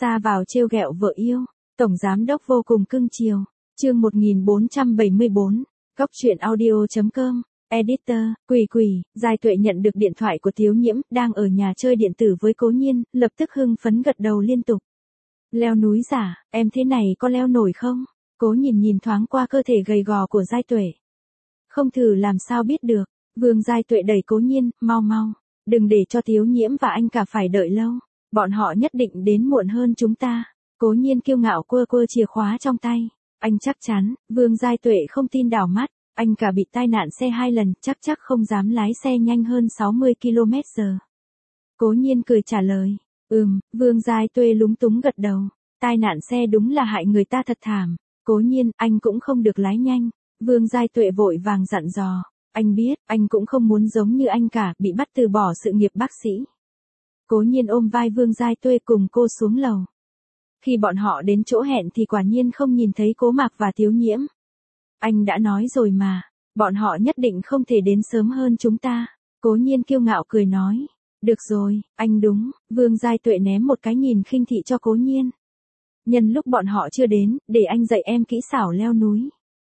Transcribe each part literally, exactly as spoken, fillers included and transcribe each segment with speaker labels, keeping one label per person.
Speaker 1: Xa vào trêu ghẹo vợ yêu, tổng giám đốc vô cùng cưng chiều. Chương một nghìn bốn trăm bảy mươi bốn, Cóc truyện audio chấm com, Editor, Quỷ Quỷ. Giai Tuệ nhận được điện thoại của Tiếu Nhiễm, đang ở nhà chơi điện tử với Cố Nhiên, lập tức hưng phấn gật đầu liên tục. Leo núi giả, em thế này có leo nổi không? Cố nhìn nhìn thoáng qua cơ thể gầy gò của Giai Tuệ. Không thử làm sao biết được. Vương Giai Tuệ đẩy Cố Nhiên, mau mau, đừng để cho Tiếu Nhiễm và anh cả phải đợi lâu. Bọn họ nhất định đến muộn hơn chúng ta. Cố Nhiên kiêu ngạo quơ quơ chìa khóa trong tay. Anh chắc chắn. Vương Giai Tuệ không tin đảo mắt. Anh cả bị tai nạn xe hai lần, chắc chắc không dám lái xe nhanh hơn sáu mươi ki lô mét giờ. Cố Nhiên cười trả lời. Ừm, Vương Giai Tuệ lúng túng gật đầu. Tai nạn xe đúng là hại người ta thật thảm. Cố Nhiên, anh cũng không được lái nhanh. Vương Giai Tuệ vội vàng dặn dò. Anh biết, anh cũng không muốn giống như anh cả, bị bắt từ bỏ sự nghiệp bác sĩ. Cố Nhiên ôm vai Vương Giai Tuệ cùng cô xuống lầu. Khi bọn họ đến chỗ hẹn thì quả nhiên không nhìn thấy Cố Mạc và Tiếu Nhiễm. Anh đã nói rồi mà, bọn họ nhất định không thể đến sớm hơn chúng ta. Cố Nhiên kiêu ngạo cười nói. Được rồi, anh đúng. Vương Giai Tuệ ném một cái nhìn khinh thị cho Cố Nhiên. Nhân lúc bọn họ chưa đến, để anh dạy em kỹ xảo leo núi.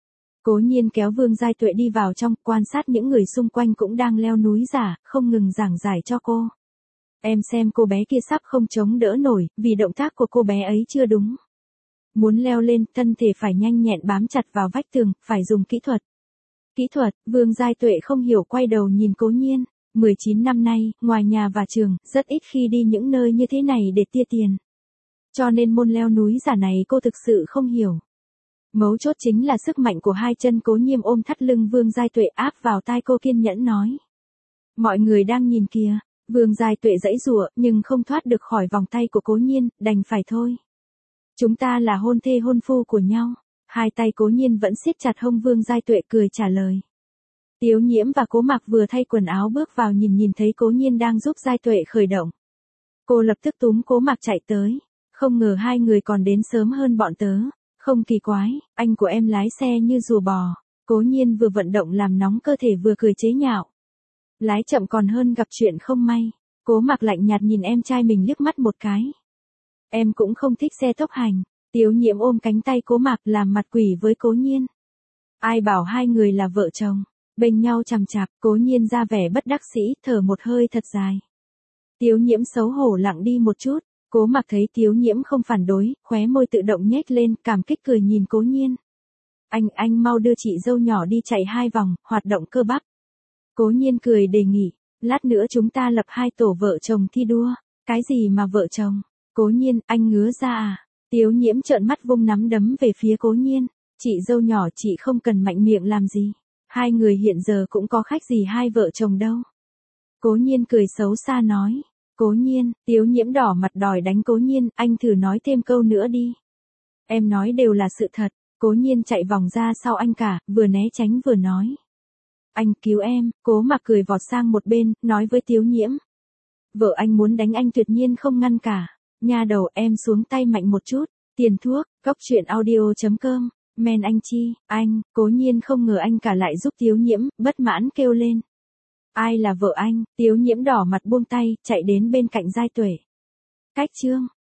Speaker 1: Cố Nhiên kéo Vương Giai Tuệ đi vào trong, quan sát những người xung quanh cũng đang leo núi giả, không ngừng giảng giải cho cô. Em xem cô bé kia sắp không chống đỡ nổi, vì động tác của cô bé ấy chưa đúng. Muốn leo lên, thân thể phải nhanh nhẹn bám chặt vào vách tường, phải dùng kỹ thuật. Kỹ thuật, Vương Giai Tuệ không hiểu quay đầu nhìn Cố Nhiên. mười chín năm nay, ngoài nhà và trường, rất ít khi đi những nơi như thế này để tia tiền. Cho nên môn leo núi giả này cô thực sự không hiểu. Mấu chốt chính là sức mạnh của hai chân Cố Nhiên ôm thắt lưng Vương Giai Tuệ áp vào tai cô kiên nhẫn nói. Mọi người đang nhìn kìa. Vương Giai Tuệ giãy giụa, nhưng không thoát được khỏi vòng tay của Cố Nhiên, đành phải thôi. Chúng ta là hôn thê hôn phu của nhau. Hai tay Cố Nhiên vẫn siết chặt hông Vương Giai Tuệ cười trả lời. Tiếu Nhiễm và Cố Mạc vừa thay quần áo bước vào nhìn nhìn thấy Cố Nhiên đang giúp Giai Tuệ khởi động. Cô lập tức túm Cố Mạc chạy tới. Không ngờ hai người còn đến sớm hơn bọn tớ. Không kỳ quái, anh của em lái xe như rùa bò. Cố Nhiên vừa vận động làm nóng cơ thể vừa cười chế nhạo. Lái chậm còn hơn gặp chuyện không may. Cố Mạc lạnh nhạt nhìn em trai mình liếc mắt một cái. Em cũng không thích xe tốc hành. Tiếu Nhiễm ôm cánh tay Cố Mạc làm mặt quỷ với Cố Nhiên. Ai bảo hai người là vợ chồng. Bênh nhau chằm chạp, Cố Nhiên ra vẻ bất đắc sĩ, thở một hơi thật dài. Tiếu Nhiễm xấu hổ lặng đi một chút. Cố Mạc thấy Tiếu Nhiễm không phản đối, khóe môi tự động nhếch lên, cảm kích cười nhìn Cố Nhiên. Anh, anh mau đưa chị dâu nhỏ đi chạy hai vòng, hoạt động cơ bắp. Cố Nhiên cười đề nghị, lát nữa chúng ta lập hai tổ vợ chồng thi đua. Cái gì mà vợ chồng? Cố Nhiên, anh ngứa ra à? Tiếu Nhiễm trợn mắt vung nắm đấm về phía Cố Nhiên. Chị dâu nhỏ chị không cần mạnh miệng làm gì. Hai người hiện giờ cũng có khách gì hai vợ chồng đâu. Cố Nhiên cười xấu xa nói. Cố Nhiên, Tiếu Nhiễm đỏ mặt đòi đánh Cố Nhiên, anh thử nói thêm câu nữa đi. Em nói đều là sự thật. Cố Nhiên chạy vòng ra sau anh cả, vừa né tránh vừa nói. Anh cứu em. Cố Mạc cười vọt sang một bên, nói với Tiếu Nhiễm. Vợ anh muốn đánh anh tuyệt nhiên không ngăn cả. Nha đầu em xuống tay mạnh một chút. Tiền thuốc, Cóc truyện audio chấm com, men anh chi, anh. Cố Nhiên không ngờ anh cả lại giúp Tiếu Nhiễm, bất mãn kêu lên. Ai là vợ anh? Tiếu Nhiễm đỏ mặt buông tay, chạy đến bên cạnh Giai Tuệ. Cách chương.